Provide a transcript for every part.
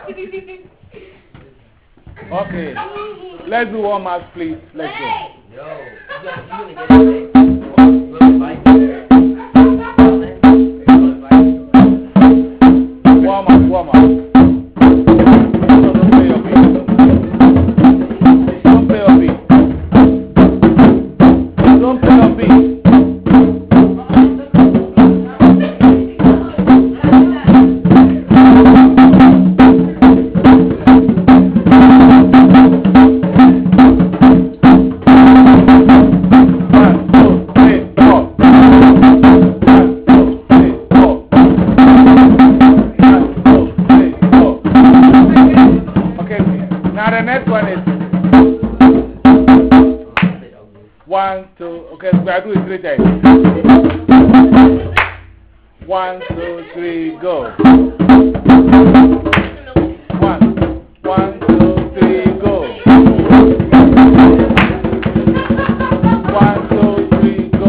Okay. Let's do warm up, please. Let's go. Yo, you gonna get it, eh? You gonna fight? Warm up, warm up. Don't play your beat. Don't play your beat. Don't play your beat. Now the next one is 1, 2. Okay, so I do it 3 times. 1, 2, 3, go. 1, 1, 2, 3, go. 1, 2, 3, go.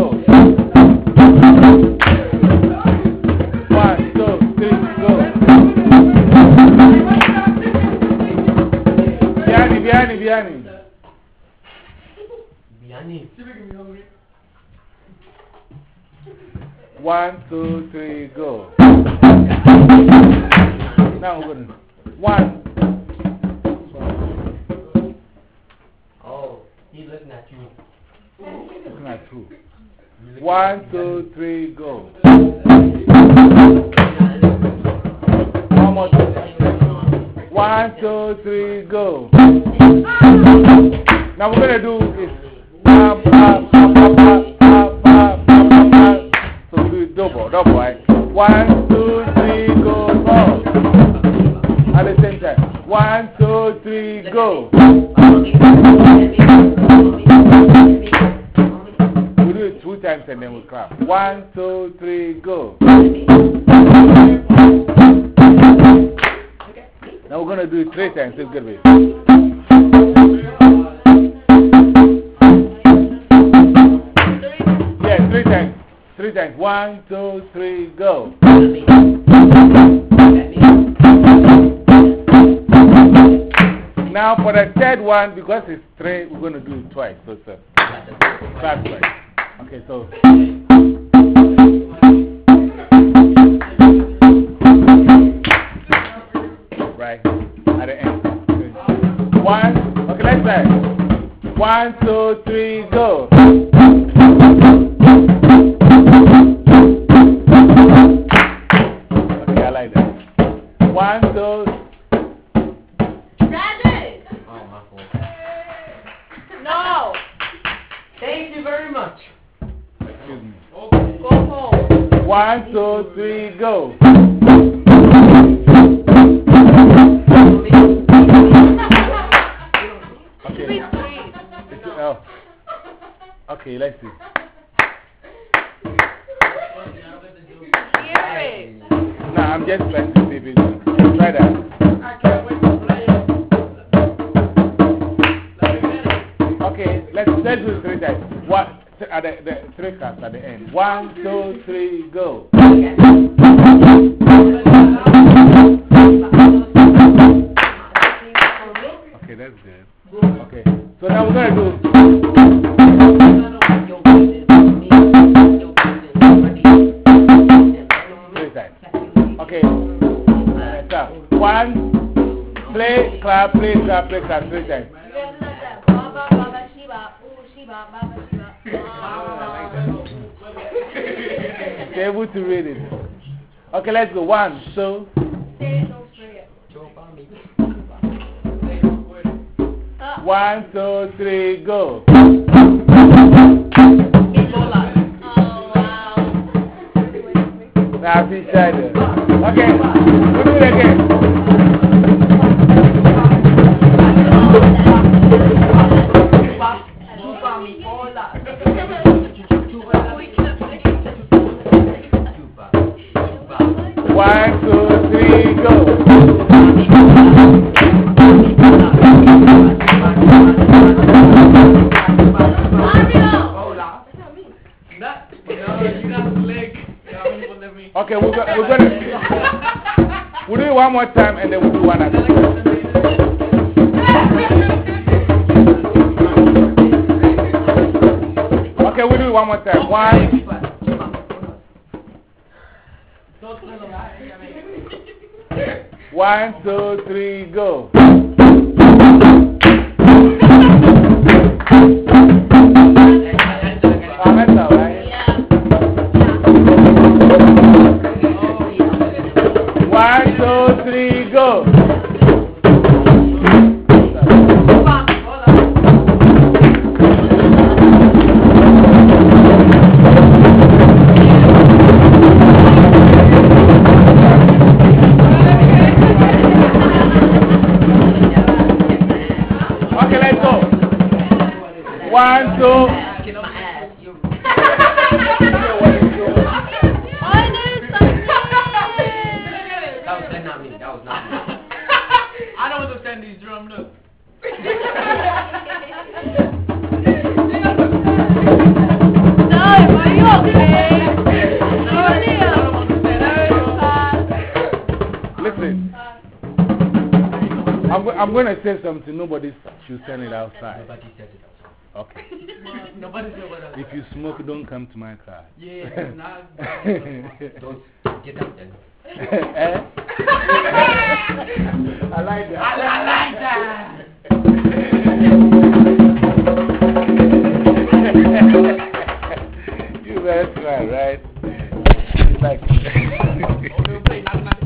1, 2, 3, go. Biani. 1, 2, 3, go. Now we're going 1. Oh, he's looking at you. Looking at who? 1, 2, 3, go. One more time. 1, 2, 3, go. Now we're gonna do this. So we do it double, right? 1, 2, 3, go. At the same time. 1, 2, 3, go. We do it 2 times and then we clap. 1, 2, 3, go. Now we're gonna do it 3 times. It's good. Yeah, 3 times. 3 times. 1, 2, 3, go. Now for the third one, because it's 3, we're going to do it twice. So it's clap twice. Okay, so. Right at the end. 1. Okay, let's try. 1, 2, 3, go. Okay, I like that. 1, 2. Rabbit! Oh, my fault. No! Thank you very much. Excuse me. Go home. 1, 2, 3, go. Okay. Oh. Okay, let's see. Hear it. No, I'm just trying to see if it's. Try that. Okay, let's do it 3 times. What? At the 3 cuts at the end. 1, 2, 3, go. Okay, that's good. Okay, so now we're going to do. 3 times. Okay, stop. 1, play, clap, play, clap, play, clap, 3 times. You're able to read it. Okay, let's go. 1, so. 1, 2, 3, go. Oh, wow. Now, be shy there. Okay, we'll do it again. One, 2, 3, go. Okay, we're gonna more time and then we'll do one at a time. Okay, we'll do it one more time. 1. One, 2, 3, go. That's all right. Yeah. 1, 2, 3, go. Okay, let's go. 1, 2. Kiss my ass. You. I did something. That was not me. That was not me. I don't understand these drums. Look. Dave, are you okay? Listen. I'm going to say something. Nobody should send it outside. Nobody says it outside. Okay. Nobody said what else. If you smoke, don't come to my car. Yeah, not. Don't get out then. I like that. I like that.